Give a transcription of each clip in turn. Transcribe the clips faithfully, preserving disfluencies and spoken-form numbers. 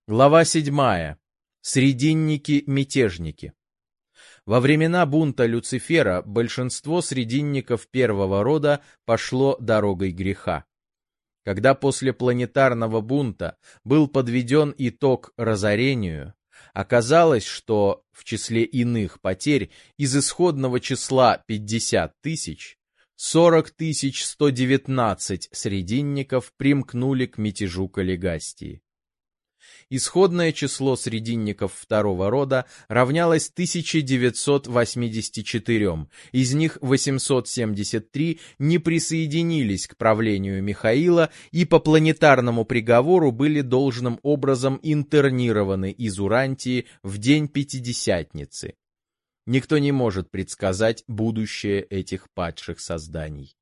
Глава седьмая. Срединники-мятежники. Во времена бунта Люцифера большинство срединников первого рода пошло дорогой греха. Когда после планетарного бунта был подведен итог разорению, оказалось, что в числе иных потерь из исходного числа пятьдесят тысяч, сорок тысяч сто девятнадцать срединников примкнули к мятежу Каллигастии. Исходное число срединников второго рода равнялось тысяче девятьсот восьмидесяти четырем, из них восемьсот семьдесят три не присоединились к правлению Михаила и по планетарному приговору были должным образом интернированы из Урантии в день Пятидесятницы. Никто не может предсказать будущее этих падших созданий.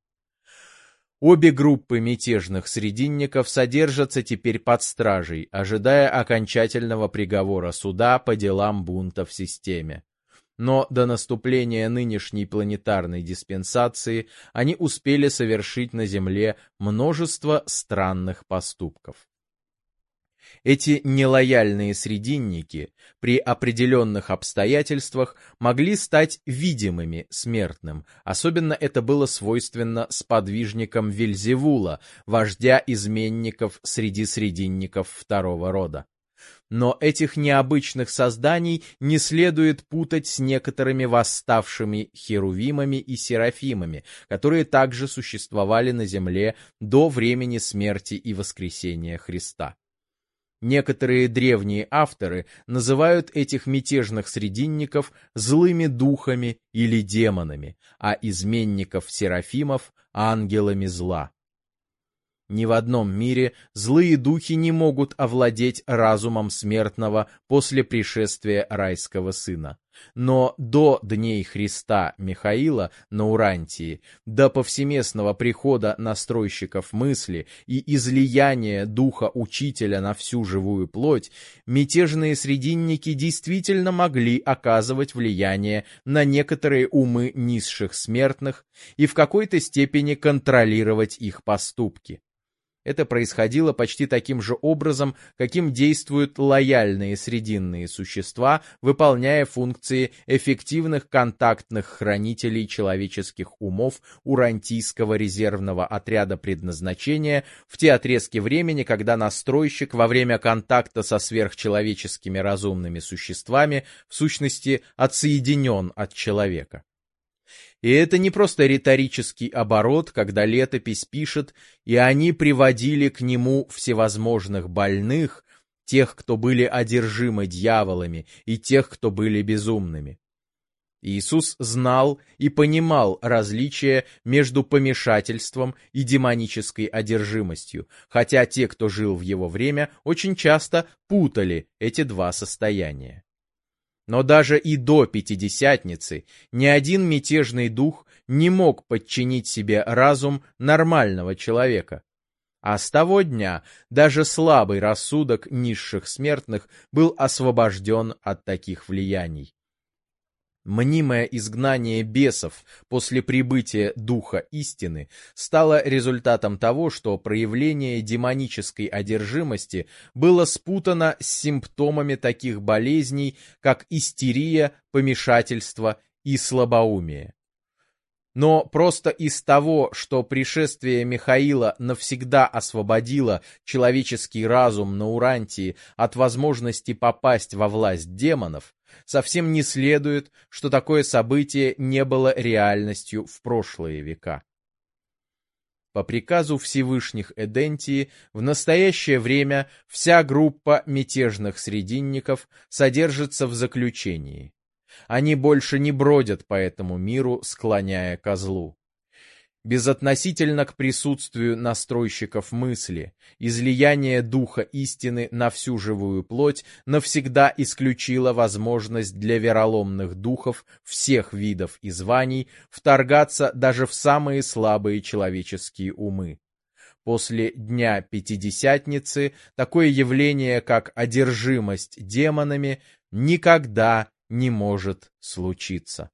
Обе группы мятежных срединников содержатся теперь под стражей, ожидая окончательного приговора суда по делам бунта в системе. Но до наступления нынешней планетарной диспенсации они успели совершить на Земле множество странных поступков. Эти нелояльные срединники при определенных обстоятельствах могли стать видимыми смертным, особенно это было свойственно сподвижникам Вельзевула, вождя изменников среди срединников второго рода. Но этих необычных созданий не следует путать с некоторыми восставшими херувимами и серафимами, которые также существовали на земле до времени смерти и воскресения Христа. Некоторые древние авторы называют этих мятежных срединников злыми духами или демонами, а изменников-серафимов — ангелами зла. Ни в одном мире злые духи не могут овладеть разумом смертного после пришествия райского сына. Но до дней Христа Михаила на Урантии, до повсеместного прихода настройщиков мысли и излияния духа учителя на всю живую плоть, мятежные срединники действительно могли оказывать влияние на некоторые умы низших смертных и в какой-то степени контролировать их поступки. Это происходило почти таким же образом, каким действуют лояльные срединные существа, выполняя функции эффективных контактных хранителей человеческих умов урантийского резервного отряда предназначения в те отрезки времени, когда настройщик во время контакта со сверхчеловеческими разумными существами в сущности отсоединен от человека. И это не просто риторический оборот, когда летопись пишет, и они приводили к нему всевозможных больных, тех, кто были одержимы дьяволами, и тех, кто были безумными. Иисус знал и понимал различие между помешательством и демонической одержимостью, хотя те, кто жил в его время, очень часто путали эти два состояния. Но даже и до Пятидесятницы ни один мятежный дух не мог подчинить себе разум нормального человека. А с того дня даже слабый рассудок низших смертных был освобожден от таких влияний. Мнимое изгнание бесов после прибытия Духа истины стало результатом того, что проявление демонической одержимости было спутано с симптомами таких болезней, как истерия, помешательство и слабоумие. Но просто из того, что пришествие Михаила навсегда освободило человеческий разум на Урантии от возможности попасть во власть демонов, совсем не следует, что такое событие не было реальностью в прошлые века. По приказу Всевышних Эдентии в настоящее время вся группа мятежных срединников содержится в заключении. Они больше не бродят по этому миру, склоняя ко злу. Безотносительно к присутствию настройщиков мысли, излияние духа истины на всю живую плоть навсегда исключило возможность для вероломных духов всех видов и званий вторгаться даже в самые слабые человеческие умы. После Дня Пятидесятницы такое явление, как одержимость демонами, никогда не может случиться.